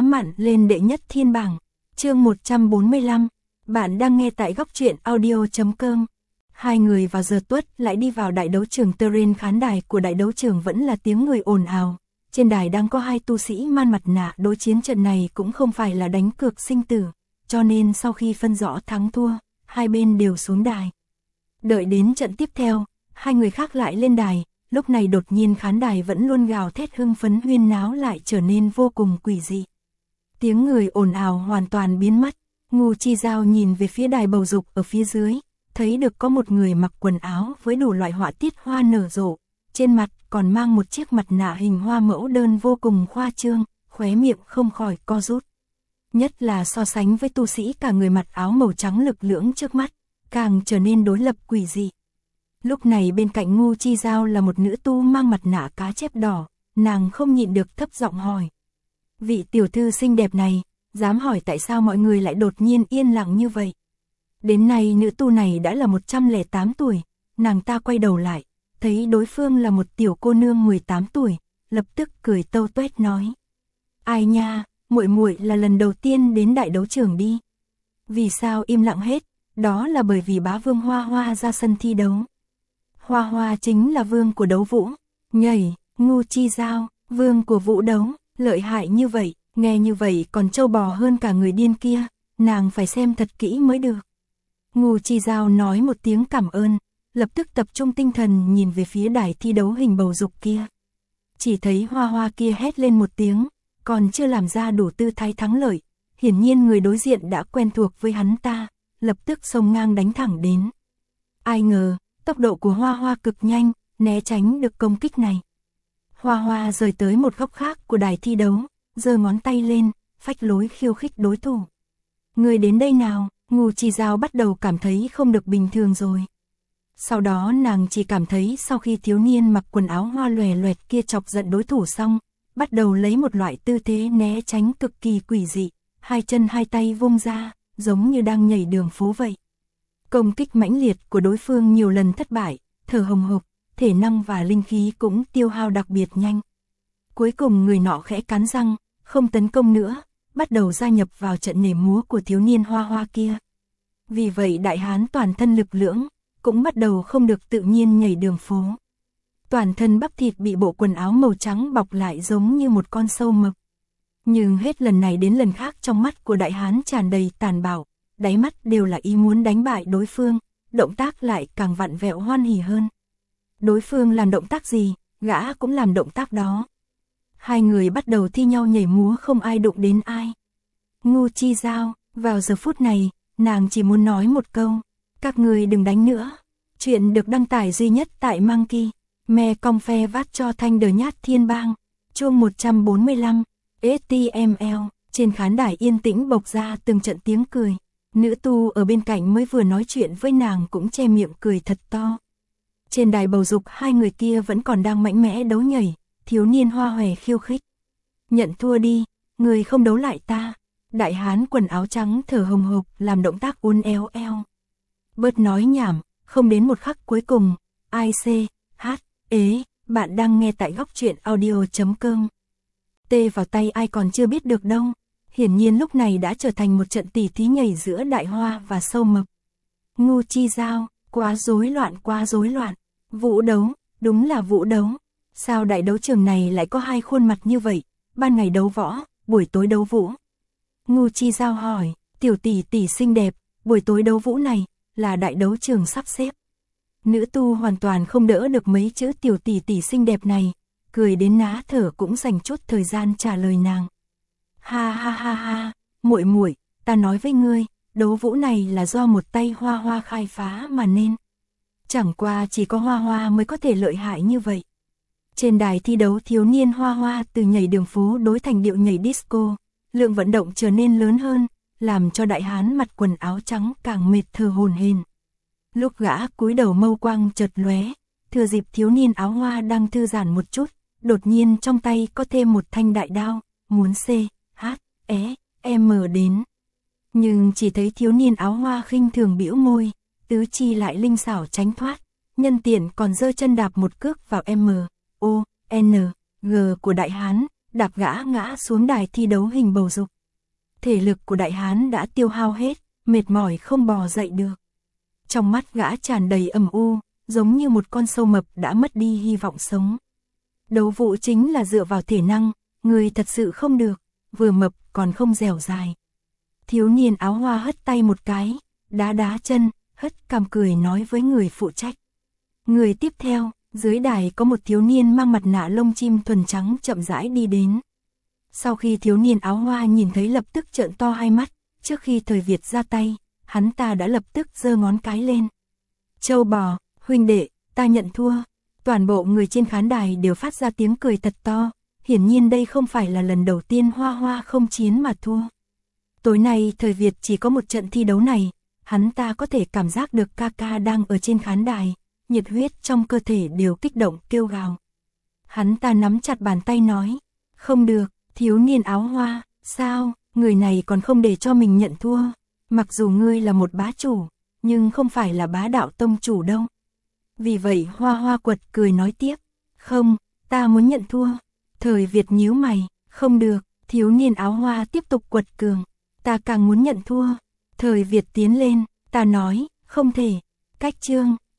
nóng mặn lên đệ nhất thiên bảng. Chương 145, bạn đang nghe tại góc truyện audio.com. Hai người vào giờ tuất lại đi vào đại đấu trường Terrain. Khán đài của đại đấu trường vẫn là tiếng người ồn ào. Trên đài đang có hai tu sĩ man mặt nạ đối chiến. Trận này cũng không phải là đánh cược sinh tử, cho nên sau khi phân rõ thắng thua, hai bên đều xuống đài. Đợi đến trận tiếp theo, hai người khác lại lên đài. Lúc này đột nhiên khán đài vẫn luôn gào thét hưng phấn huyên náo lại trở nên vô cùng quỷ dị. Tiếng người ồn ào hoàn toàn biến mất. Ngô Chi Giao nhìn về phía đài bầu dục ở phía dưới, thấy được có một người mặc quần áo với đủ loại họa tiết hoa nở rộ, trên mặt còn mang một chiếc mặt nạ hình hoa mẫu đơn vô cùng khoa trương, khóe miệng không khỏi co rút. Nhất là so sánh với tu sĩ cả người mặc áo màu trắng lực lưỡng trước mắt, càng trở nên đối lập quỷ dị. Lúc này bên cạnh Ngô Chi Giao là một nữ tu mang mặt nạ cá chép đỏ, nàng không nhịn được thấp giọng hỏi. Vị tiểu thư xinh đẹp này, dám hỏi tại sao mọi người lại đột nhiên yên lặng như vậy? Đến nay nữ tu này đã là 108 tuổi, nàng ta quay đầu lại, thấy đối phương là một tiểu cô nương 18 tuổi, lập tức cười tâu tuét nói. Ai nha, muội muội là lần đầu tiên đến đại đấu trường đi. Vì sao im lặng hết? Đó là bởi vì bá vương Hoa Hoa ra sân thi đấu. Hoa Hoa chính là vương của đấu vũ. Nhảy, Ngô Chi Giao, vương của vũ đấu, lợi hại như vậy, nghe như vậy còn trâu bò hơn cả người điên kia, nàng phải xem thật kỹ mới được. Ngô Chi Giao nói một tiếng cảm ơn, lập tức tập trung tinh thần nhìn về phía đài thi đấu hình bầu dục kia. Chỉ thấy Hoa Hoa kia hét lên một tiếng, còn chưa làm ra đủ tư thái thắng lợi, hiển nhiên người đối diện đã quen thuộc với hắn ta, lập tức xông ngang đánh thẳng đến. Ai ngờ, tốc độ của Hoa Hoa cực nhanh, né tránh được công kích này. Hoa Hoa rời tới một góc khác của đài thi đấu, giơ ngón tay lên, phách lối khiêu khích đối thủ. Người đến đây nào? Ngô Chi Giao bắt đầu cảm thấy không được bình thường rồi. Sau đó nàng chỉ cảm thấy sau khi thiếu niên mặc quần áo hoa lòe loẹt kia chọc giận đối thủ xong, bắt đầu lấy một loại tư thế né tránh cực kỳ quỷ dị, hai chân hai tay vung ra, giống như đang nhảy đường phố vậy. Công kích mãnh liệt của đối phương nhiều lần thất bại, thở hồng hộc, thể năng và linh khí cũng tiêu hao đặc biệt nhanh. Cuối cùng người nọ khẽ cắn răng, không tấn công nữa, bắt đầu gia nhập vào trận nhảy múa của thiếu niên Hoa Hoa kia. Vì vậy đại hán toàn thân lực lưỡng, cũng bắt đầu không được tự nhiên nhảy đường phố. Toàn thân bắp thịt bị bộ quần áo màu trắng bọc lại giống như một con sâu mập. Nhưng hết lần này đến lần khác trong mắt của đại hán tràn đầy tàn bạo, đáy mắt đều là ý muốn đánh bại đối phương, động tác lại càng vặn vẹo hoan hỉ hơn. Đối phương làm động tác gì, gã cũng làm động tác đó. Hai người bắt đầu thi nhau nhảy múa không ai đụng đến ai. Ngô Chi Giao, vào giờ phút này, nàng chỉ muốn nói một câu, các người đừng đánh nữa. Chuyện được đăng tải duy nhất tại Monkey, me cong phe vát cho thanh đời nhát thiên bang. Chương 145, HTML, trên khán đài yên tĩnh bộc ra từng trận tiếng cười. Nữ tu ở bên cạnh mới vừa nói chuyện với nàng cũng che miệng cười thật to. Trên đài bầu dục hai người kia vẫn còn đang mạnh mẽ đấu nhảy, thiếu niên Hoa hòe khiêu khích. Nhận thua đi, người không đấu lại ta. Đại hán quần áo trắng thở hồng hộc làm động tác uốn éo eo. Bớt nói nhảm, không đến một khắc cuối cùng, bạn đang nghe tại góc truyện audio.com. Tê vào tay ai còn chưa biết được đâu. Hiển nhiên lúc này đã trở thành một trận tỉ thí nhảy giữa đại hoa và sâu mập. Ngô Chi Giao, quá rối loạn. Vũ đấu, đúng là vũ đấu. Sao đại đấu trường này lại có hai khuôn mặt như vậy, ban ngày đấu võ, buổi tối đấu vũ? Ngô Chi Giao hỏi, tiểu tỷ tỷ xinh đẹp, buổi tối đấu vũ này, là đại đấu trường sắp xếp. Nữ tu hoàn toàn không đỡ được mấy chữ tiểu tỷ tỷ xinh đẹp này, cười đến ná thở cũng dành chút thời gian trả lời nàng. Ha, muội muội, ta nói với ngươi, đấu vũ này là do một tay Hoa Hoa khai phá mà nên. Chẳng qua chỉ có Hoa Hoa mới có thể lợi hại như vậy. Trên đài thi đấu thiếu niên Hoa Hoa từ nhảy đường phố đối thành điệu nhảy disco, lượng vận động trở nên lớn hơn, làm cho đại hán mặc quần áo trắng càng mệt thở hổn hển. Lúc gã cúi đầu mâu quang chợt lóe, thừa dịp thiếu niên áo hoa đang thư giãn một chút, đột nhiên trong tay có thêm một thanh đại đao, muốn đến. Nhưng chỉ thấy thiếu niên áo hoa khinh thường bĩu môi, tứ chi lại linh xảo tránh thoát, nhân tiện còn giơ chân đạp một cước vào G của đại hán, đạp gã ngã xuống đài thi đấu hình bầu dục. Thể lực của đại hán đã tiêu hao hết, mệt mỏi không bò dậy được. Trong mắt gã tràn đầy âm u, giống như một con sâu mập đã mất đi hy vọng sống. Đấu vụ chính là dựa vào thể năng, người thật sự không được, vừa mập còn không dẻo dài. Thiếu niên áo hoa hất tay một cái, đá đá chân, hất cằm cười nói với người phụ trách. Người tiếp theo, dưới đài có một thiếu niên mang mặt nạ lông chim thuần trắng chậm rãi đi đến. Sau khi thiếu niên áo hoa nhìn thấy lập tức trợn to hai mắt, trước khi Thời Việt ra tay, hắn ta đã lập tức giơ ngón cái lên. Châu bò, huynh đệ, ta nhận thua. Toàn bộ người trên khán đài đều phát ra tiếng cười thật to, hiển nhiên đây không phải là lần đầu tiên Hoa Hoa không chiến mà thua. Tối nay Thời Việt chỉ có một trận thi đấu này, hắn ta có thể cảm giác được ca ca đang ở trên khán đài, nhiệt huyết trong cơ thể đều kích động kêu gào. Hắn ta nắm chặt bàn tay nói, không được, thiếu niên áo hoa, sao, người này còn không để cho mình nhận thua, mặc dù ngươi là một bá chủ, nhưng không phải là bá đạo tông chủ đâu. Vì vậy Hoa Hoa quật cười nói tiếp, không, ta muốn nhận thua. Thời Việt nhíu mày, không được, thiếu niên áo hoa tiếp tục quật cường, ta càng muốn nhận thua. Thời Việt tiến lên, ta nói, không thể, cách chương.